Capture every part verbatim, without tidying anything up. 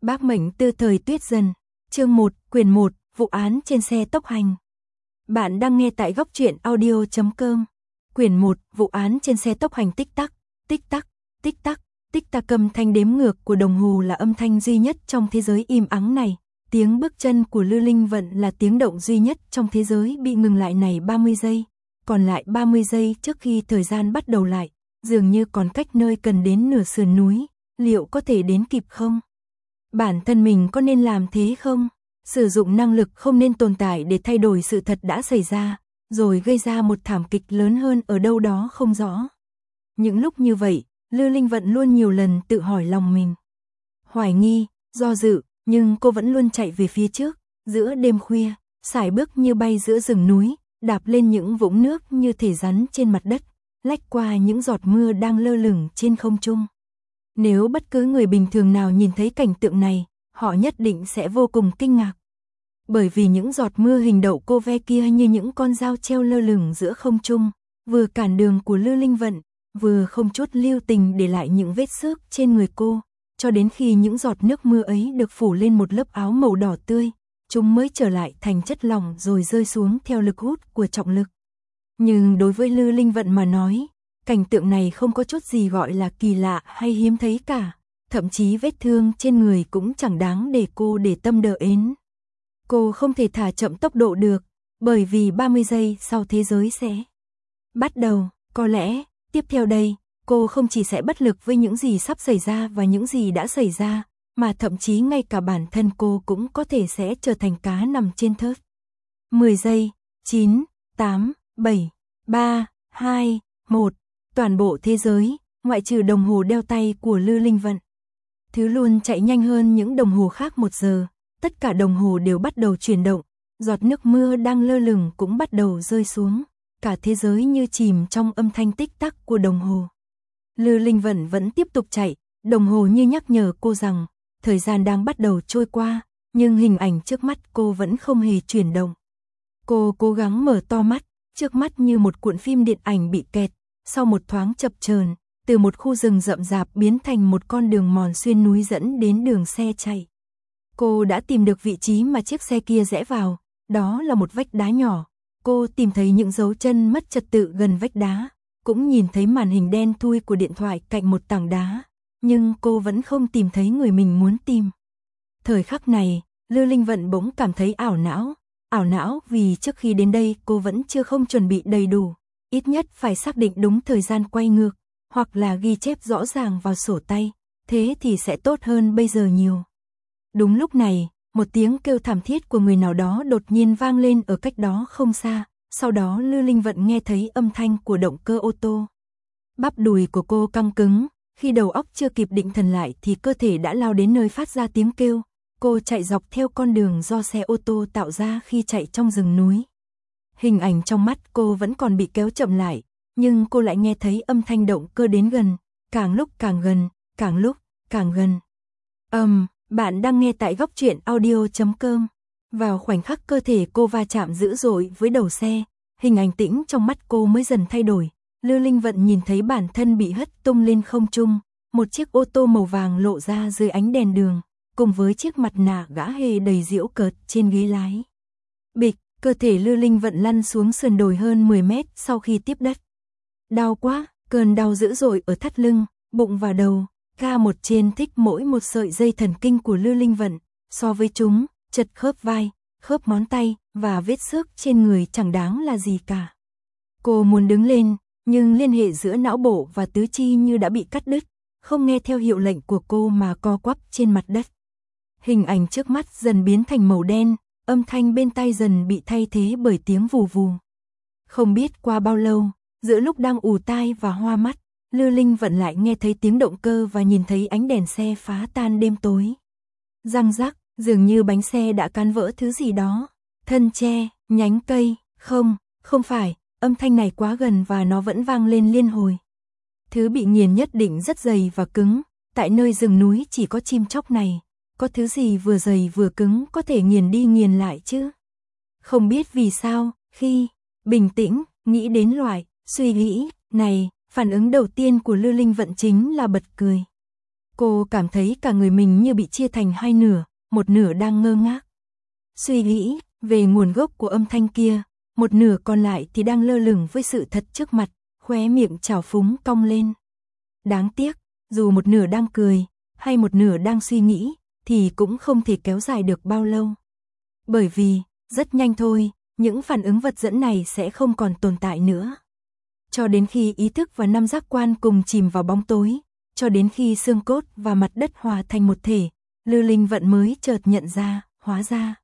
Bác mệnh tư thời Tuyết Dần, chương một, quyển một, vụ án trên xe tốc hành. Bạn đang nghe tại góc truyện audio chấm com. Quyển một, vụ án trên xe tốc hành. Tích tắc, tích tắc, tích tắc, tích tắc. Âm thanh đếm ngược của đồng hồ là âm thanh duy nhất trong thế giới im ắng này. Tiếng bước chân của Lư Linh Vận là tiếng động duy nhất trong thế giới bị ngừng lại này ba mươi giây. Còn lại ba mươi giây trước khi thời gian bắt đầu lại, dường như còn cách nơi cần đến nửa sườn núi, liệu có thể đến kịp không? Bản thân mình có nên làm thế không? Sử dụng năng lực không nên tồn tại để thay đổi sự thật đã xảy ra, rồi gây ra một thảm kịch lớn hơn ở đâu đó không rõ. Những lúc như vậy, Lư Linh Vận luôn nhiều lần tự hỏi lòng mình. Hoài nghi, do dự, nhưng cô vẫn luôn chạy về phía trước, giữa đêm khuya, sải bước như bay giữa rừng núi, đạp lên những vũng nước như thể rắn trên mặt đất, lách qua những giọt mưa đang lơ lửng trên không trung. Nếu bất cứ người bình thường nào nhìn thấy cảnh tượng này, họ nhất định sẽ vô cùng kinh ngạc. Bởi vì những giọt mưa hình đậu cô ve kia như những con dao treo lơ lửng giữa không trung, vừa cản đường của Lư Linh Vận, vừa không chút lưu tình để lại những vết xước trên người cô, cho đến khi những giọt nước mưa ấy được phủ lên một lớp áo màu đỏ tươi, chúng mới trở lại thành chất lỏng rồi rơi xuống theo lực hút của trọng lực. Nhưng đối với Lư Linh Vận mà nói, cảnh tượng này không có chút gì gọi là kỳ lạ hay hiếm thấy cả, thậm chí vết thương trên người cũng chẳng đáng để cô để tâm đờ ến. Cô không thể thả chậm tốc độ được, bởi vì ba mươi giây sau thế giới sẽ bắt đầu. Có lẽ, tiếp theo đây, cô không chỉ sẽ bất lực với những gì sắp xảy ra và những gì đã xảy ra, mà thậm chí ngay cả bản thân cô cũng có thể sẽ trở thành cá nằm trên thớt. mười giây, chín, tám, bảy, ba, hai, một. Toàn bộ thế giới, ngoại trừ đồng hồ đeo tay của Lư Linh Vận, thứ luôn chạy nhanh hơn những đồng hồ khác một giờ, tất cả đồng hồ đều bắt đầu chuyển động, giọt nước mưa đang lơ lửng cũng bắt đầu rơi xuống, cả thế giới như chìm trong âm thanh tích tắc của đồng hồ. Lư Linh Vận vẫn tiếp tục chạy, đồng hồ như nhắc nhở cô rằng, thời gian đang bắt đầu trôi qua, nhưng hình ảnh trước mắt cô vẫn không hề chuyển động. Cô cố gắng mở to mắt, trước mắt như một cuộn phim điện ảnh bị kẹt. Sau một thoáng chập chờn, từ một khu rừng rậm rạp biến thành một con đường mòn xuyên núi dẫn đến đường xe chạy. Cô đã tìm được vị trí mà chiếc xe kia rẽ vào, đó là một vách đá nhỏ. Cô tìm thấy những dấu chân mất trật tự gần vách đá, cũng nhìn thấy màn hình đen thui của điện thoại cạnh một tảng đá, nhưng cô vẫn không tìm thấy người mình muốn tìm. Thời khắc này, Lư Linh Vận bỗng cảm thấy ảo não, ảo não vì trước khi đến đây cô vẫn chưa không chuẩn bị đầy đủ. Ít nhất phải xác định đúng thời gian quay ngược, hoặc là ghi chép rõ ràng vào sổ tay, thế thì sẽ tốt hơn bây giờ nhiều. Đúng lúc này, một tiếng kêu thảm thiết của người nào đó đột nhiên vang lên ở cách đó không xa, sau đó Lư Linh Vận nghe thấy âm thanh của động cơ ô tô. Bắp đùi của cô căng cứng, khi đầu óc chưa kịp định thần lại thì cơ thể đã lao đến nơi phát ra tiếng kêu. Cô chạy dọc theo con đường do xe ô tô tạo ra khi chạy trong rừng núi. Hình ảnh trong mắt cô vẫn còn bị kéo chậm lại, nhưng cô lại nghe thấy âm thanh động cơ đến gần, càng lúc càng gần, càng lúc càng gần. Ầm, um, bạn đang nghe tại góc truyện audio chấm com. Vào khoảnh khắc cơ thể cô va chạm dữ dội với đầu xe, hình ảnh tĩnh trong mắt cô mới dần thay đổi. Lư Linh Vận nhìn thấy bản thân bị hất tung lên không trung, một chiếc ô tô màu vàng lộ ra dưới ánh đèn đường, cùng với chiếc mặt nạ gã hề đầy giễu cợt trên ghế lái. Bịch. Cơ thể Lư Linh Vận lăn xuống sườn đồi hơn mười mét sau khi tiếp đất. Đau quá, cơn đau dữ dội ở thắt lưng, bụng và đầu, ca một trên thích mỗi một sợi dây thần kinh của Lư Linh Vận, so với chúng, chật khớp vai, khớp ngón tay và vết xước trên người chẳng đáng là gì cả. Cô muốn đứng lên, nhưng liên hệ giữa não bộ và tứ chi như đã bị cắt đứt, không nghe theo hiệu lệnh của cô mà co quắp trên mặt đất. Hình ảnh trước mắt dần biến thành màu đen. Âm thanh bên tai dần bị thay thế bởi tiếng vù vù. Không biết qua bao lâu, giữa lúc đang ù tai và hoa mắt, Lư Linh Vận lại nghe thấy tiếng động cơ và nhìn thấy ánh đèn xe phá tan đêm tối. Răng rắc, dường như bánh xe đã cán vỡ thứ gì đó. Thân tre, nhánh cây, không, không phải, âm thanh này quá gần và nó vẫn vang lên liên hồi. Thứ bị nghiền nhất định rất dày và cứng, tại nơi rừng núi chỉ có chim chóc này. Có thứ gì vừa dày vừa cứng có thể nghiền đi nghiền lại chứ? Không biết vì sao, khi bình tĩnh, nghĩ đến loại suy nghĩ này, phản ứng đầu tiên của Lư Linh Vận chính là bật cười. Cô cảm thấy cả người mình như bị chia thành hai nửa, một nửa đang ngơ ngác suy nghĩ về nguồn gốc của âm thanh kia, một nửa còn lại thì đang lơ lửng với sự thật trước mặt, khóe miệng trào phúng cong lên. Đáng tiếc, dù một nửa đang cười, hay một nửa đang suy nghĩ, thì cũng không thể kéo dài được bao lâu. Bởi vì, rất nhanh thôi, những phản ứng vật dẫn này sẽ không còn tồn tại nữa. Cho đến khi ý thức và năm giác quan cùng chìm vào bóng tối, cho đến khi xương cốt và mặt đất hòa thành một thể, Lư Linh Vận mới chợt nhận ra, hóa ra.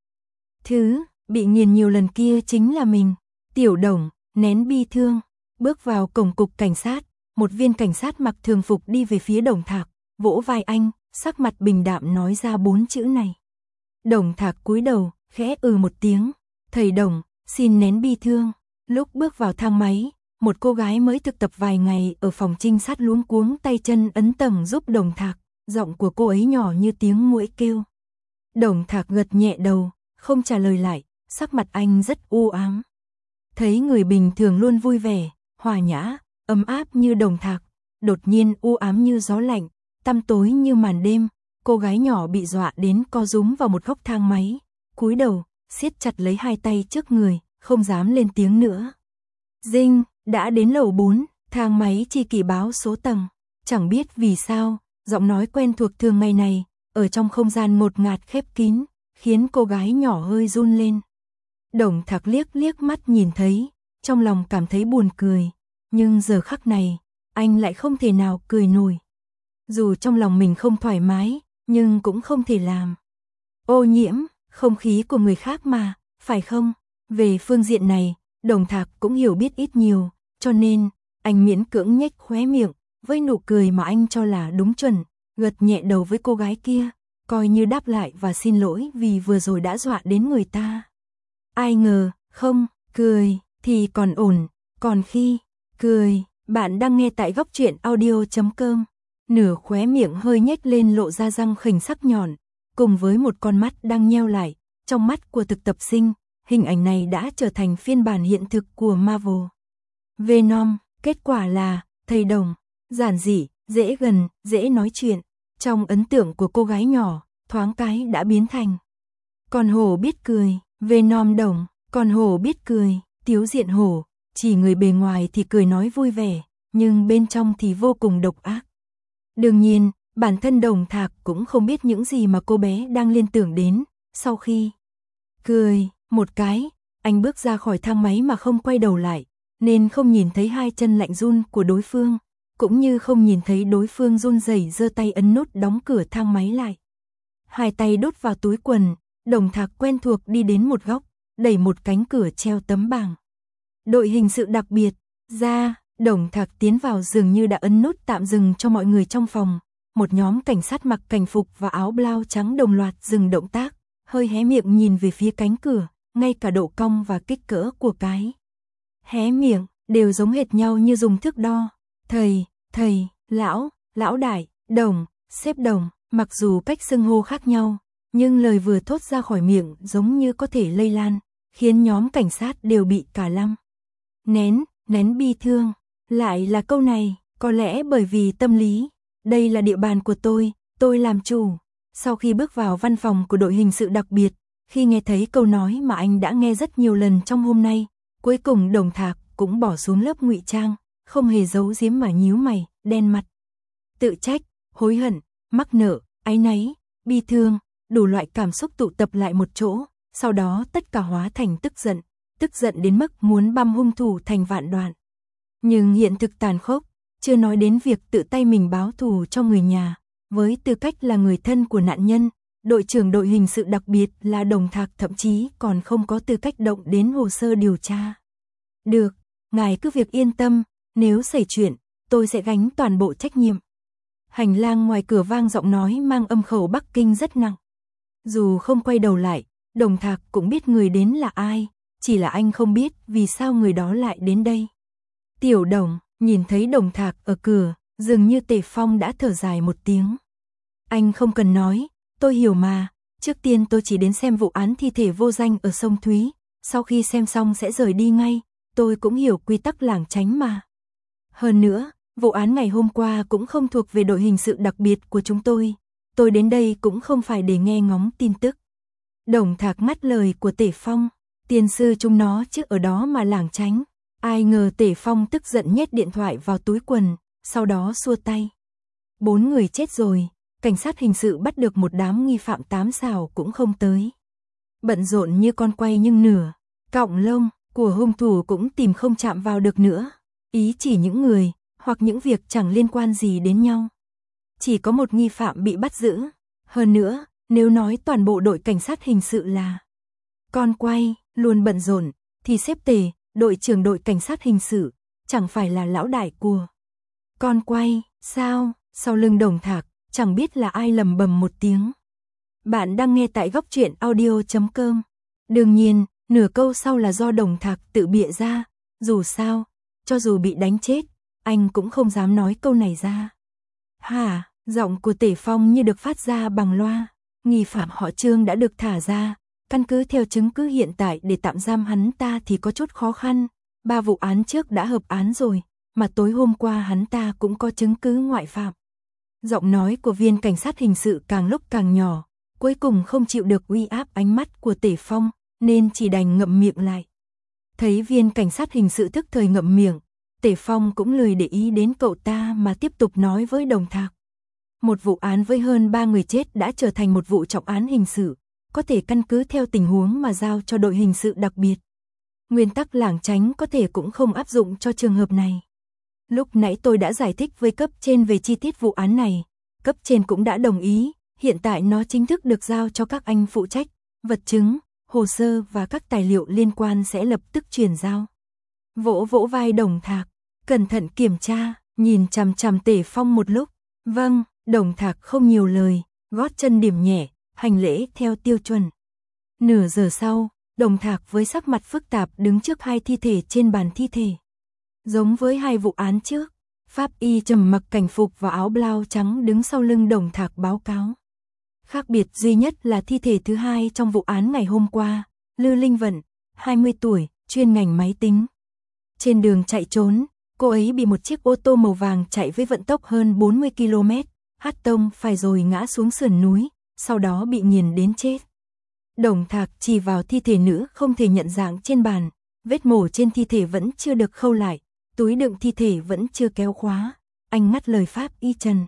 Thứ bị nghiền nhiều lần kia chính là mình. Tiểu Đồng nén bi thương, bước vào cổng cục cảnh sát, một viên cảnh sát mặc thường phục đi về phía Đồng Thạc, vỗ vai anh, sắc mặt bình đạm nói ra bốn chữ này. Đồng Thạc cúi đầu, khẽ ừ một tiếng, thầy Đồng, xin nén bi thương. Lúc bước vào thang máy, một cô gái mới thực tập vài ngày ở phòng trinh sát luống cuống tay chân ấn tầng giúp Đồng Thạc, giọng của cô ấy nhỏ như tiếng muỗi kêu. Đồng Thạc gật nhẹ đầu, không trả lời lại, sắc mặt anh rất u ám. Thấy người bình thường luôn vui vẻ, hòa nhã, ấm áp như Đồng Thạc, đột nhiên u ám như gió lạnh, tăm tối như màn đêm, cô gái nhỏ bị dọa đến co rúm vào một góc thang máy, cúi đầu, siết chặt lấy hai tay trước người, không dám lên tiếng nữa. Dinh, đã đến lầu bốn, thang máy chỉ kỳ báo số tầng, chẳng biết vì sao, giọng nói quen thuộc thường ngày này, ở trong không gian ngột ngạt khép kín, khiến cô gái nhỏ hơi run lên. Đồng Thạc liếc liếc mắt nhìn thấy, trong lòng cảm thấy buồn cười, nhưng giờ khắc này, anh lại không thể nào cười nổi. Dù trong lòng mình không thoải mái, nhưng cũng không thể làm. Ô nhiễm, không khí của người khác mà, phải không? Về phương diện này, Đồng Thạc cũng hiểu biết ít nhiều, cho nên, anh miễn cưỡng nhếch khóe miệng, với nụ cười mà anh cho là đúng chuẩn, gật nhẹ đầu với cô gái kia, coi như đáp lại và xin lỗi vì vừa rồi đã dọa đến người ta. Ai ngờ, không, cười, thì còn ổn, còn khi, cười, bạn đang nghe tại góc truyện audio chấm com, nửa khóe miệng hơi nhếch lên lộ ra răng khỉnh sắc nhọn, cùng với một con mắt đang nheo lại, trong mắt của thực tập sinh, hình ảnh này đã trở thành phiên bản hiện thực của Marvel. Venom, kết quả là, thầy Đồng, giản dị, dễ gần, dễ nói chuyện, trong ấn tượng của cô gái nhỏ, thoáng cái đã biến thành. Con hổ biết cười, Venom Đồng, con hổ biết cười, Tiếu Diện Hổ, chỉ người bề ngoài thì cười nói vui vẻ, nhưng bên trong thì vô cùng độc ác. Đương nhiên, bản thân Đồng Thạc cũng không biết những gì mà cô bé đang liên tưởng đến, sau khi cười một cái, anh bước ra khỏi thang máy mà không quay đầu lại, nên không nhìn thấy hai chân lạnh run của đối phương, cũng như không nhìn thấy đối phương run rẩy giơ tay ấn nút đóng cửa thang máy lại. Hai tay đút vào túi quần, Đồng Thạc quen thuộc đi đến một góc, đẩy một cánh cửa treo tấm bảng. Đội hình sự đặc biệt, ra, Đồng Thạc tiến vào dường như đã ấn nút tạm dừng cho mọi người trong phòng. Một nhóm cảnh sát mặc cảnh phục và áo blau trắng đồng loạt dừng động tác, hơi hé miệng nhìn về phía cánh cửa, ngay cả độ cong và kích cỡ của cái hé miệng đều giống hệt nhau như dùng thước đo. Thầy, thầy, lão, lão đại, Đồng, sếp Đồng, mặc dù cách xưng hô khác nhau, nhưng lời vừa thốt ra khỏi miệng giống như có thể lây lan, khiến nhóm cảnh sát đều bị cả lăng. Nén, nén bi thương, lại là câu này, có lẽ bởi vì tâm lý, đây là địa bàn của tôi, tôi làm chủ. Sau khi bước vào văn phòng của đội hình sự đặc biệt, khi nghe thấy câu nói mà anh đã nghe rất nhiều lần trong hôm nay, cuối cùng Đồng Thạc cũng bỏ xuống lớp ngụy trang, không hề giấu giếm mà nhíu mày, đen mặt. Tự trách, hối hận, mắc nợ, áy náy, bi thương, đủ loại cảm xúc tụ tập lại một chỗ, sau đó tất cả hóa thành tức giận, tức giận đến mức muốn băm hung thủ thành vạn đoạn. Nhưng hiện thực tàn khốc, chưa nói đến việc tự tay mình báo thù cho người nhà, với tư cách là người thân của nạn nhân, đội trưởng đội hình sự đặc biệt là Đồng Thạc thậm chí còn không có tư cách động đến hồ sơ điều tra. Được, ngài cứ việc yên tâm, nếu xảy chuyện, tôi sẽ gánh toàn bộ trách nhiệm. Hành lang ngoài cửa vang giọng nói mang âm khẩu Bắc Kinh rất nặng. Dù không quay đầu lại, Đồng Thạc cũng biết người đến là ai, chỉ là anh không biết vì sao người đó lại đến đây. Tiểu Đồng, nhìn thấy Đồng Thạc ở cửa, dường như Tề Phong đã thở dài một tiếng. Anh không cần nói, tôi hiểu mà, trước tiên tôi chỉ đến xem vụ án thi thể vô danh ở sông Thúy, sau khi xem xong sẽ rời đi ngay, tôi cũng hiểu quy tắc lảng tránh mà. Hơn nữa, Vụ án ngày hôm qua cũng không thuộc về đội hình sự đặc biệt của chúng tôi. Tôi đến đây cũng không phải để nghe ngóng tin tức. Đồng Thạc ngắt lời của Tể Phong. Tiền sư chúng nó chứ ở đó mà lảng tránh. Ai ngờ Tể Phong tức giận nhét điện thoại vào túi quần, sau đó xua tay. Bốn người chết rồi, cảnh sát hình sự bắt được một đám nghi phạm tám xào cũng không tới. Bận rộn như con quay nhưng nửa, cọng lông của hung thủ cũng tìm không chạm vào được nữa. Ý chỉ những người, hoặc những việc chẳng liên quan gì đến nhau. Chỉ có một nghi phạm bị bắt giữ. Hơn nữa, nếu nói toàn bộ đội cảnh sát hình sự là con quay, luôn bận rộn, thì sếp Tề, đội trưởng đội cảnh sát hình sự, chẳng phải là lão đại của con quay, sao? Sau lưng Đồng Thạc, chẳng biết là ai lầm bầm một tiếng. Bạn đang nghe tại góc truyện audio chấm com. Đương nhiên, nửa câu sau là do Đồng Thạc tự bịa ra, dù sao, cho dù bị đánh chết, anh cũng không dám nói câu này ra. Hả, giọng của Tể Phong như được phát ra bằng loa, nghi phạm họ Trương đã được thả ra, căn cứ theo chứng cứ hiện tại để tạm giam hắn ta thì có chút khó khăn, ba vụ án trước đã hợp án rồi, mà tối hôm qua hắn ta cũng có chứng cứ ngoại phạm. Giọng nói của viên cảnh sát hình sự càng lúc càng nhỏ, cuối cùng không chịu được uy áp ánh mắt của Tể Phong, nên chỉ đành ngậm miệng lại. Thấy viên cảnh sát hình sự tức thời ngậm miệng, Tể Phong cũng lười để ý đến cậu ta mà tiếp tục nói với Đồng Thạc. Một vụ án với hơn ba người chết đã trở thành một vụ trọng án hình sự, có thể căn cứ theo tình huống mà giao cho đội hình sự đặc biệt. Nguyên tắc lảng tránh có thể cũng không áp dụng cho trường hợp này. Lúc nãy tôi đã giải thích với cấp trên về chi tiết vụ án này, cấp trên cũng đã đồng ý, hiện tại nó chính thức được giao cho các anh phụ trách, vật chứng, hồ sơ và các tài liệu liên quan sẽ lập tức chuyển giao. Vỗ vỗ vai Đồng Thạc, cẩn thận kiểm tra, nhìn chằm chằm Tể Phong một lúc. Vâng, Đồng Thạc không nhiều lời, gót chân điểm nhẹ, hành lễ theo tiêu chuẩn. Nửa giờ sau, Đồng Thạc với sắc mặt phức tạp đứng trước hai thi thể trên bàn thi thể. Giống với hai vụ án trước, pháp y trầm mặc cảnh phục và áo blau trắng đứng sau lưng Đồng Thạc báo cáo. Khác biệt duy nhất là thi thể thứ hai trong vụ án ngày hôm qua, Lư Linh Vận, hai mươi tuổi, chuyên ngành máy tính. Trên đường chạy trốn, cô ấy bị một chiếc ô tô màu vàng chạy với vận tốc hơn bốn mươi ki lô mét, hất tông phải rồi ngã xuống sườn núi, sau đó bị nghiền đến chết. Đồng Thạc chỉ vào thi thể nữ không thể nhận dạng trên bàn, vết mổ trên thi thể vẫn chưa được khâu lại, túi đựng thi thể vẫn chưa kéo khóa. Anh ngắt lời pháp y Trần.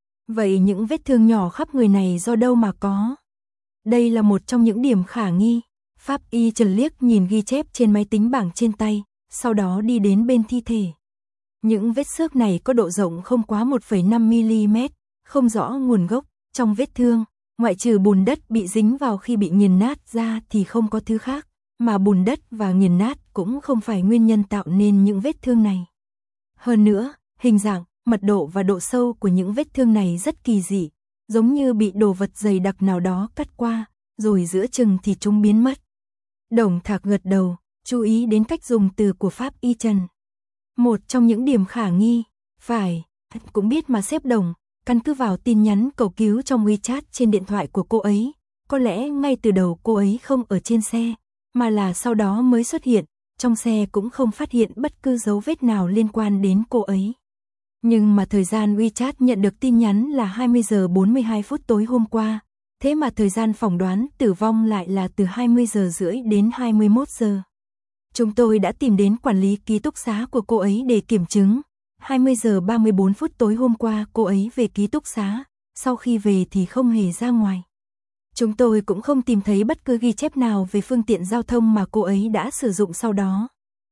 Vậy những vết thương nhỏ khắp người này do đâu mà có? Đây là một trong những điểm khả nghi. Pháp y Trần liếc nhìn ghi chép trên máy tính bảng trên tay, sau đó đi đến bên thi thể. Những vết xước này có độ rộng không quá một phẩy năm mi li mét, không rõ nguồn gốc. Trong vết thương, ngoại trừ bùn đất bị dính vào khi bị nghiền nát ra thì không có thứ khác, mà bùn đất và nghiền nát cũng không phải nguyên nhân tạo nên những vết thương này. Hơn nữa, hình dạng, mật độ và độ sâu của những vết thương này rất kỳ dị, giống như bị đồ vật dày đặc nào đó cắt qua, rồi giữa chừng thì chúng biến mất. Đồng Thạc gật đầu, chú ý đến cách dùng từ của pháp y Trần. Một trong những điểm khả nghi, phải, cũng biết mà xếp Đồng, căn cứ vào tin nhắn cầu cứu trong WeChat trên điện thoại của cô ấy, có lẽ ngay từ đầu cô ấy không ở trên xe, mà là sau đó mới xuất hiện, trong xe cũng không phát hiện bất cứ dấu vết nào liên quan đến cô ấy. Nhưng mà thời gian WeChat nhận được tin nhắn là hai mươi giờ bốn mươi hai phút tối hôm qua, thế mà thời gian phỏng đoán tử vong lại là từ hai mươi giờ rưỡi đến hai mươi mốt giờ. Chúng tôi đã tìm đến quản lý ký túc xá của cô ấy để kiểm chứng. hai mươi giờ ba mươi bốn phút tối hôm qua cô ấy về ký túc xá, sau khi về thì không hề ra ngoài. Chúng tôi cũng không tìm thấy bất cứ ghi chép nào về phương tiện giao thông mà cô ấy đã sử dụng sau đó.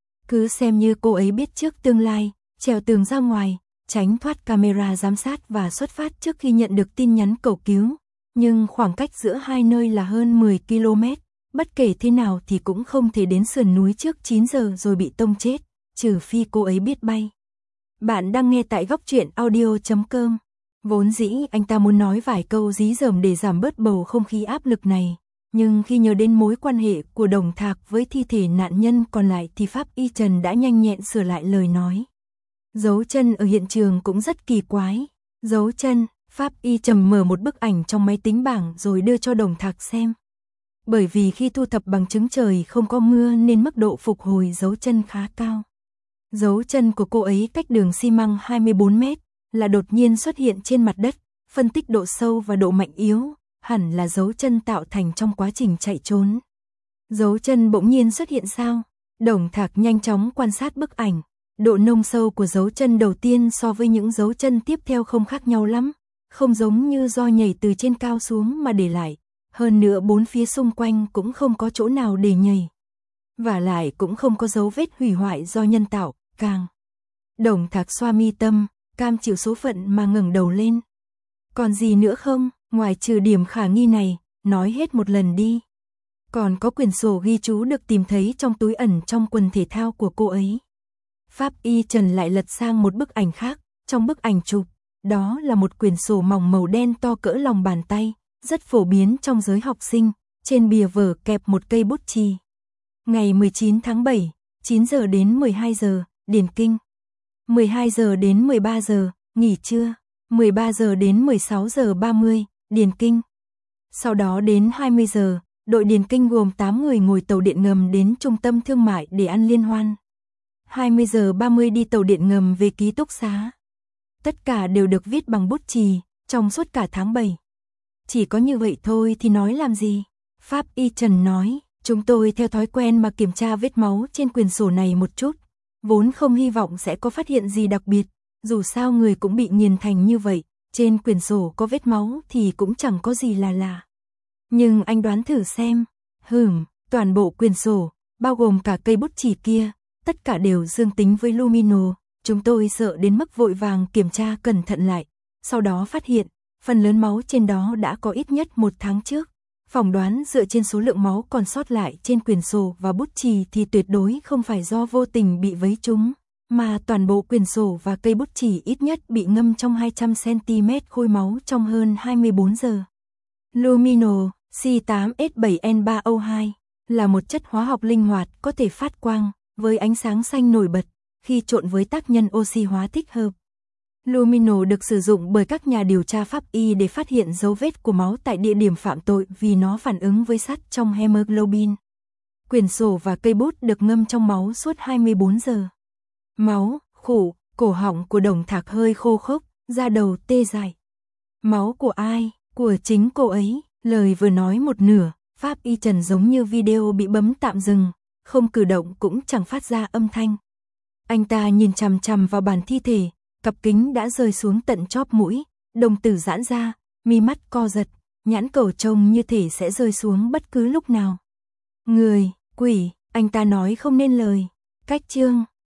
Cứ xem như cô ấy biết trước tương lai, trèo tường ra ngoài, tránh thoát camera giám sát và xuất phát trước khi nhận được tin nhắn cầu cứu. Nhưng khoảng cách giữa hai nơi là hơn mười ki lô mét, bất kể thế nào thì cũng không thể đến sườn núi trước chín giờ rồi bị tông chết, trừ phi cô ấy biết bay. Bạn đang nghe tại góc truyện audio chấm com. Vốn dĩ anh ta muốn nói vài câu dí dỏm để giảm bớt bầu không khí áp lực này, nhưng khi nhớ đến mối quan hệ của Đồng Thạc với thi thể nạn nhân còn lại thì pháp y Trần đã nhanh nhẹn sửa lại lời nói. Dấu chân ở hiện trường cũng rất kỳ quái. Dấu chân, pháp y Trầm mở một bức ảnh trong máy tính bảng rồi đưa cho Đồng Thạc xem. Bởi vì khi thu thập bằng chứng trời không có mưa nên mức độ phục hồi dấu chân khá cao. Dấu chân của cô ấy cách đường xi măng hai mươi bốn mét, là đột nhiên xuất hiện trên mặt đất, phân tích độ sâu và độ mạnh yếu, hẳn là dấu chân tạo thành trong quá trình chạy trốn. Dấu chân bỗng nhiên xuất hiện sao? Đồng Thạc nhanh chóng quan sát bức ảnh, độ nông sâu của dấu chân đầu tiên so với những dấu chân tiếp theo không khác nhau lắm, không giống như do nhảy từ trên cao xuống mà để lại, hơn nữa bốn phía xung quanh cũng không có chỗ nào để nhảy. Và lại cũng không có dấu vết hủy hoại do nhân tạo, càng. Đồng Thạc xoa mi tâm, cam chịu số phận mà ngẩng đầu lên. Còn gì nữa không, ngoài trừ điểm khả nghi này, nói hết một lần đi. Còn có quyển sổ ghi chú được tìm thấy trong túi ẩn trong quần thể thao của cô ấy. Pháp y Trần lại lật sang một bức ảnh khác, trong bức ảnh chụp, đó là một quyển sổ mỏng màu đen to cỡ lòng bàn tay, rất phổ biến trong giới học sinh, trên bìa vở kẹp một cây bút chì. Ngày mười chín tháng bảy, chín giờ đến mười hai giờ, điền kinh. mười hai giờ đến mười ba giờ, nghỉ trưa. mười ba giờ đến mười sáu giờ ba mươi, điền kinh. Sau đó đến hai mươi giờ, đội điền kinh gồm tám người ngồi tàu điện ngầm đến trung tâm thương mại để ăn liên hoan. hai mươi giờ ba mươi đi tàu điện ngầm về ký túc xá. Tất cả đều được viết bằng bút chì, trong suốt cả tháng bảy. Chỉ có như vậy thôi thì nói làm gì? Pháp y Trần nói, chúng tôi theo thói quen mà kiểm tra vết máu trên quyển sổ này một chút, vốn không hy vọng sẽ có phát hiện gì đặc biệt, dù sao người cũng bị nghiền thành như vậy, trên quyển sổ có vết máu thì cũng chẳng có gì là lạ. Nhưng anh đoán thử xem, hừm, toàn bộ quyển sổ, bao gồm cả cây bút chì kia, tất cả đều dương tính với lumino, chúng tôi sợ đến mức vội vàng kiểm tra cẩn thận lại, sau đó phát hiện, phần lớn máu trên đó đã có ít nhất một tháng trước. Phỏng đoán dựa trên số lượng máu còn sót lại trên quyển sổ và bút chì thì tuyệt đối không phải do vô tình bị vấy trúng, mà toàn bộ quyển sổ và cây bút chì ít nhất bị ngâm trong hai trăm xăng ti mét khối máu trong hơn hai mươi bốn giờ. Lumino, C tám S bảy N ba O hai, là một chất hóa học linh hoạt có thể phát quang, với ánh sáng xanh nổi bật, khi trộn với tác nhân oxy hóa thích hợp. Lumino được sử dụng bởi các nhà điều tra pháp y để phát hiện dấu vết của máu tại địa điểm phạm tội vì nó phản ứng với sắt trong hemoglobin. Quyển sổ và cây bút được ngâm trong máu suốt hai mươi bốn giờ. Máu, khủ, cổ họng của Đồng Thạc hơi khô khốc, da đầu tê dại. Máu của ai? Của chính cô ấy. Lời vừa nói một nửa, Pháp y Trần giống như video bị bấm tạm dừng, không cử động cũng chẳng phát ra âm thanh. Anh ta nhìn chằm chằm vào bàn thi thể, cặp kính đã rơi xuống tận chóp mũi, đồng tử giãn ra, mi mắt co giật, nhãn cầu trông như thể sẽ rơi xuống bất cứ lúc nào. Người, quỷ, anh ta nói không nên lời. Cách chương